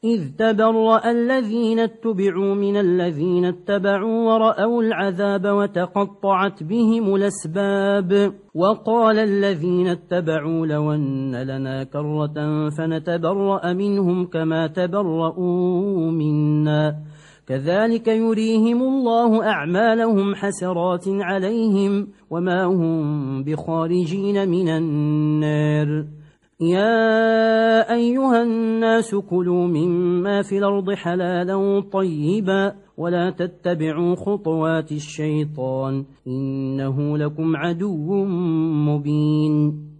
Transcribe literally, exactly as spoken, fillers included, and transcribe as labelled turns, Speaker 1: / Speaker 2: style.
Speaker 1: إذ تبرأ الذين اتبعوا من الذين اتبعوا ورأوا العذاب وتقطعت بهم الأسباب وقال الذين اتبعوا لو أن لنا كرة فنتبرأ منهم كما تبرؤوا منا كذلك يريهم الله أعمالهم حسرات عليهم وما هم بخارجين من النار. يا أيها الناس كلوا مما في الأرض حلالا طيبا ولا تتبعوا خطوات الشيطان إنه لكم عدو مبين.